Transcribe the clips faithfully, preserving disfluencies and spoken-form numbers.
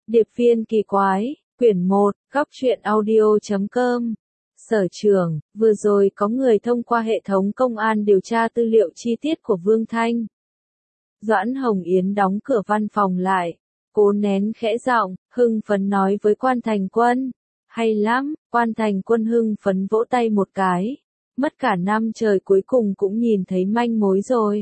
Điệp viên kỳ quái, quyển một, góc truyện audio.com. Sở trưởng, vừa rồi có người thông qua hệ thống công an điều tra tư liệu chi tiết của Vương Thanh. Doãn Hồng Yến đóng cửa văn phòng lại, cố nén khẽ giọng, hưng phấn nói với Quan Thành Quân. Hay lắm, Quan Thành Quân hưng phấn vỗ tay một cái. Mất cả năm trời cuối cùng cũng nhìn thấy manh mối rồi.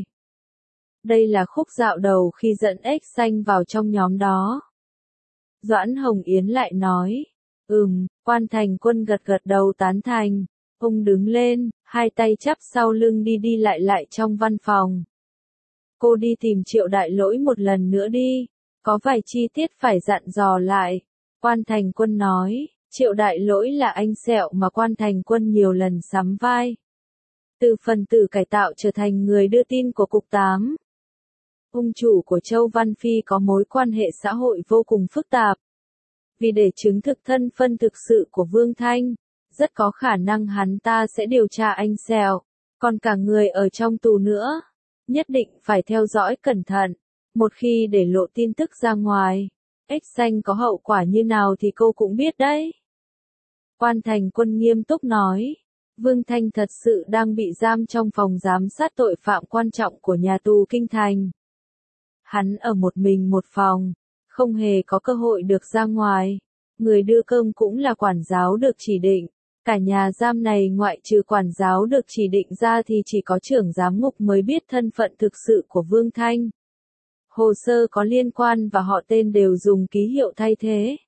Đây là khúc dạo đầu khi dẫn X xanh vào trong nhóm đó. Doãn Hồng Yến lại nói. Ừm, Quan Thành Quân gật gật đầu tán thành. Ông đứng lên, hai tay chắp sau lưng đi đi lại lại trong văn phòng. Cô đi tìm Triệu Đại Lỗi một lần nữa đi. Có vài chi tiết phải dặn dò lại. Quan Thành Quân nói. Triệu Đại Lỗi là anh sẹo mà Quan Thành Quân nhiều lần sắm vai. Từ phần tử cải tạo trở thành người đưa tin của Cục tám. Ông chủ của Châu Văn Phi có mối quan hệ xã hội vô cùng phức tạp. Vì để chứng thực thân phận thực sự của Vương Thanh, rất có khả năng hắn ta sẽ điều tra anh sẹo, còn cả người ở trong tù nữa. Nhất định phải theo dõi cẩn thận, một khi để lộ tin tức ra ngoài, X xanh có hậu quả như nào thì cô cũng biết đấy. Quan Thành Quân nghiêm túc nói, Vương Thanh thật sự đang bị giam trong phòng giám sát tội phạm quan trọng của nhà tù Kinh Thành. Hắn ở một mình một phòng, không hề có cơ hội được ra ngoài. Người đưa cơm cũng là quản giáo được chỉ định. Cả nhà giam này ngoại trừ quản giáo được chỉ định ra thì chỉ có trưởng giám ngục mới biết thân phận thực sự của Vương Thanh. Hồ sơ có liên quan và họ tên đều dùng ký hiệu thay thế.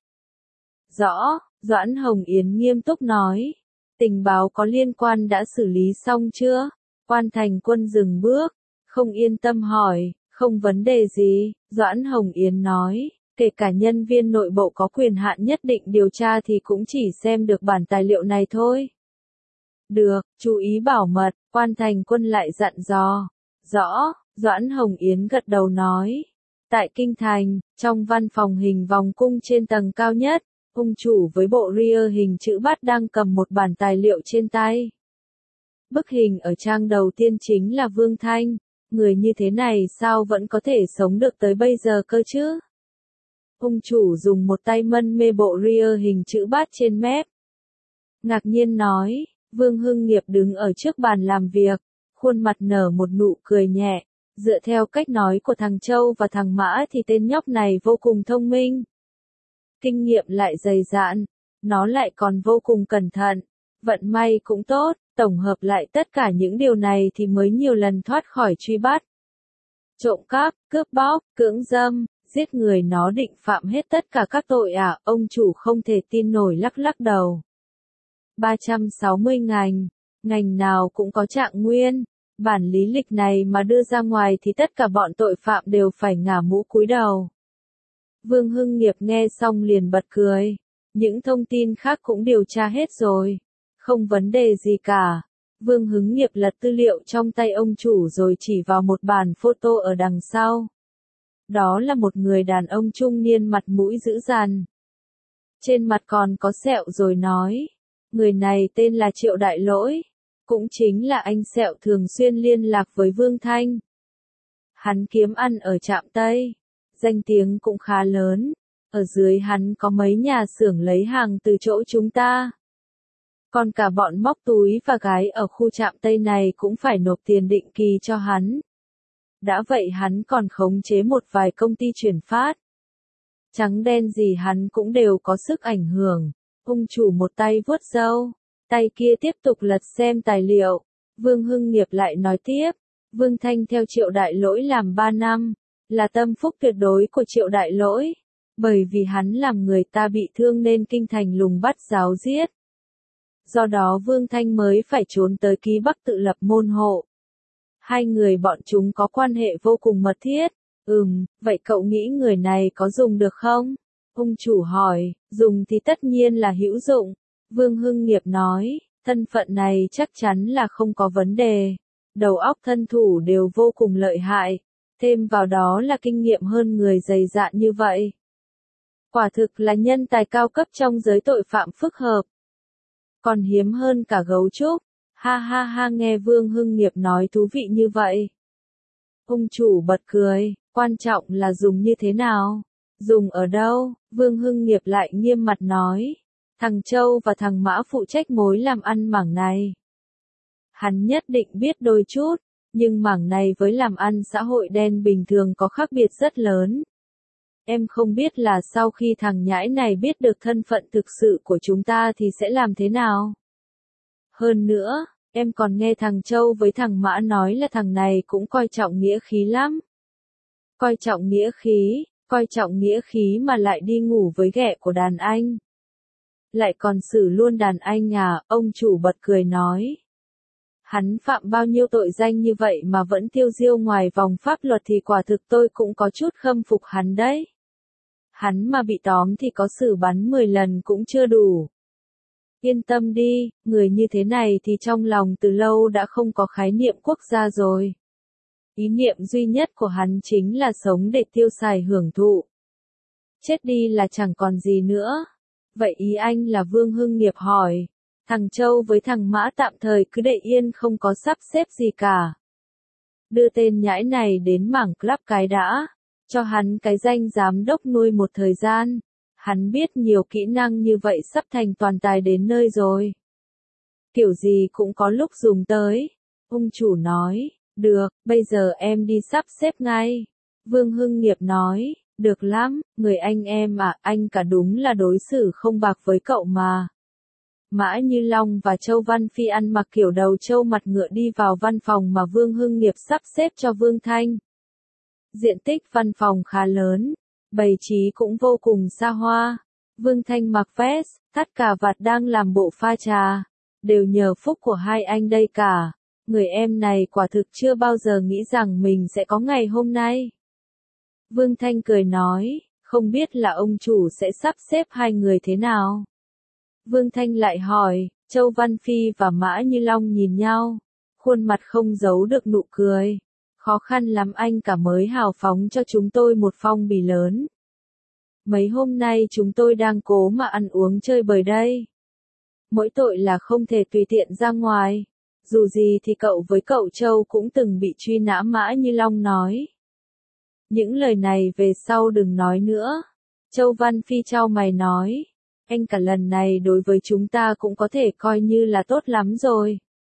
Rõ, Doãn Hồng Yến nghiêm túc nói. Tình báo có liên quan đã xử lý xong chưa? Quan Thành Quân dừng bước, không yên tâm hỏi. Không vấn đề gì, Doãn Hồng Yến nói, kể cả nhân viên nội bộ có quyền hạn nhất định điều tra thì cũng chỉ xem được bản tài liệu này thôi. Được, chú ý bảo mật, Quan Thành Quân lại dặn dò. Rõ, Doãn Hồng Yến gật đầu nói. Tại Kinh Thành, trong văn phòng hình vòng cung trên tầng cao nhất, ông chủ với bộ ria hình chữ bát đang cầm một bản tài liệu trên tay. Bức hình ở trang đầu tiên chính là Vương Thanh. Người như thế này sao vẫn có thể sống được tới bây giờ cơ chứ? Ông chủ dùng một tay mân mê bộ ria hình chữ bát trên mép. Ngạc nhiên nói, Vương Hưng Nghiệp đứng ở trước bàn làm việc, khuôn mặt nở một nụ cười nhẹ. Dựa theo cách nói của thằng Châu và thằng Mã thì tên nhóc này vô cùng thông minh. Kinh nghiệm lại dày dạn, nó lại còn vô cùng cẩn thận. Vận may cũng tốt, tổng hợp lại tất cả những điều này thì mới nhiều lần thoát khỏi truy bắt. Trộm cắp, cướp bóc, cưỡng dâm, giết người nó định phạm hết tất cả các tội à, ông chủ không thể tin nổi lắc lắc đầu. ba trăm sáu mươi ngành, ngành nào cũng có trạng nguyên, bản lý lịch này mà đưa ra ngoài thì tất cả bọn tội phạm đều phải ngả mũ cúi đầu. Vương Hưng Nghiệp nghe xong liền bật cười, những thông tin khác cũng điều tra hết rồi. Không vấn đề gì cả. Vương Hứng Nghiệp lật tư liệu trong tay ông chủ rồi chỉ vào một bản photo ở đằng sau. Đó là một người đàn ông trung niên mặt mũi dữ dằn. Trên mặt còn có sẹo rồi nói. Người này tên là Triệu Đại Lỗi. Cũng chính là anh sẹo thường xuyên liên lạc với Vương Thanh. Hắn kiếm ăn ở Trạm Tây. Danh tiếng cũng khá lớn. Ở dưới hắn có mấy nhà xưởng lấy hàng từ chỗ chúng ta. Còn cả bọn móc túi và gái ở khu Trạm Tây này cũng phải nộp tiền định kỳ cho hắn. Đã vậy hắn còn khống chế một vài công ty chuyển phát. Trắng đen gì hắn cũng đều có sức ảnh hưởng. Ông chủ một tay vuốt râu, tay kia tiếp tục lật xem tài liệu. Vương Hưng Nghiệp lại nói tiếp. Vương Thanh theo Triệu Đại Lỗi làm ba năm, là tâm phúc tuyệt đối của Triệu Đại Lỗi. Bởi vì hắn làm người ta bị thương nên Kinh Thành lùng bắt giáo giết. Do đó Vương Thanh mới phải trốn tới Ký Bắc tự lập môn hộ. Hai người bọn chúng có quan hệ vô cùng mật thiết. Ừm, vậy cậu nghĩ người này có dùng được không? Ông chủ hỏi, dùng thì tất nhiên là hữu dụng. Vương Hưng Nghiệp nói, thân phận này chắc chắn là không có vấn đề. Đầu óc thân thủ đều vô cùng lợi hại. Thêm vào đó là kinh nghiệm hơn người dày dạn như vậy. Quả thực là nhân tài cao cấp trong giới tội phạm phức hợp. Còn hiếm hơn cả gấu trúc. Ha ha ha, nghe Vương Hưng Nghiệp nói thú vị như vậy. Ông chủ bật cười, quan trọng là dùng như thế nào. Dùng ở đâu? Vương Hưng Nghiệp lại nghiêm mặt nói. Thằng Châu và thằng Mã phụ trách mối làm ăn mảng này. Hắn nhất định biết đôi chút, nhưng mảng này với làm ăn xã hội đen bình thường có khác biệt rất lớn. Em không biết là sau khi thằng nhãi này biết được thân phận thực sự của chúng ta thì sẽ làm thế nào. Hơn nữa, em còn nghe thằng Châu với thằng Mã nói là thằng này cũng coi trọng nghĩa khí lắm. Coi trọng nghĩa khí, coi trọng nghĩa khí mà lại đi ngủ với ghẹ của đàn anh. Lại còn xử luôn đàn anh à, ông chủ bật cười nói. Hắn phạm bao nhiêu tội danh như vậy mà vẫn tiêu diêu ngoài vòng pháp luật thì quả thực tôi cũng có chút khâm phục hắn đấy. Hắn mà bị tóm thì có xử bắn mười lần cũng chưa đủ. Yên tâm đi, người như thế này thì trong lòng từ lâu đã không có khái niệm quốc gia rồi. Ý niệm duy nhất của hắn chính là sống để tiêu xài hưởng thụ. Chết đi là chẳng còn gì nữa. Vậy ý anh là Vương Hưng Nghiệp hỏi. Thằng Châu với thằng Mã tạm thời cứ để yên không có sắp xếp gì cả. Đưa tên nhãi này đến mảng club cái đã. Cho hắn cái danh giám đốc nuôi một thời gian. Hắn biết nhiều kỹ năng như vậy sắp thành toàn tài đến nơi rồi. Kiểu gì cũng có lúc dùng tới. Ông chủ nói, được, bây giờ em đi sắp xếp ngay. Vương Hưng Nghiệp nói, được lắm, người anh em à, anh cả đúng là đối xử không bạc với cậu mà. Mã Như Long và Châu Văn Phi ăn mặc kiểu đầu trâu mặt ngựa đi vào văn phòng mà Vương Hưng Nghiệp sắp xếp cho Vương Thanh. Diện tích văn phòng khá lớn, bày trí cũng vô cùng xa hoa. Vương Thanh mặc vest, thắt cà vạt đang làm bộ pha trà. Đều nhờ phúc của hai anh đây cả. Người em này quả thực chưa bao giờ nghĩ rằng mình sẽ có ngày hôm nay. Vương Thanh cười nói, không biết là ông chủ sẽ sắp xếp hai người thế nào. Vương Thanh lại hỏi, Châu Văn Phi và Mã Như Long nhìn nhau, khuôn mặt không giấu được nụ cười. Khó khăn lắm anh cả mới hào phóng cho chúng tôi một phong bì lớn. Mấy hôm nay chúng tôi đang cố mà ăn uống chơi bời đây. Mỗi tội là không thể tùy tiện ra ngoài. Dù gì thì cậu với cậu Châu cũng từng bị truy nã, Mã Như Long nói. Những lời này về sau đừng nói nữa. Châu Văn Phi chau mày nói. Anh cả lần này đối với chúng ta cũng có thể coi như là tốt lắm rồi.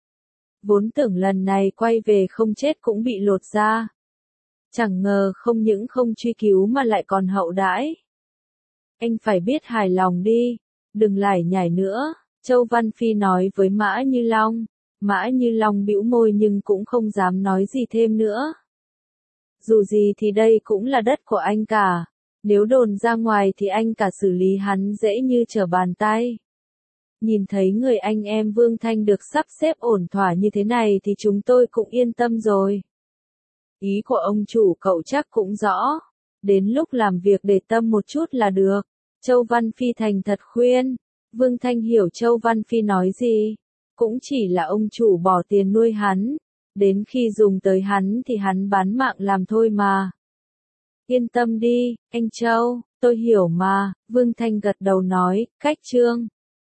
Vốn tưởng lần này quay về không chết cũng bị lột ra. Chẳng ngờ không những không truy cứu mà lại còn hậu đãi. Anh phải biết hài lòng đi, đừng lải nhải nữa, Châu Văn Phi nói với Mã Như Long. Mã Như Long bĩu môi nhưng cũng không dám nói gì thêm nữa. Dù gì thì đây cũng là đất của anh cả. Nếu đồn ra ngoài thì anh cả xử lý hắn dễ như trở bàn tay. Nhìn thấy người anh em Vương Thanh được sắp xếp ổn thỏa như thế này thì chúng tôi cũng yên tâm rồi. Ý của ông chủ cậu chắc cũng rõ. Đến lúc làm việc để tâm một chút là được. Châu Văn Phi thành thật khuyên. Vương Thanh hiểu Châu Văn Phi nói gì. Cũng chỉ là ông chủ bỏ tiền nuôi hắn. Đến khi dùng tới hắn thì hắn bán mạng làm thôi mà. Yên tâm đi, anh Châu, tôi hiểu mà. Vương Thanh gật đầu nói, cách chương.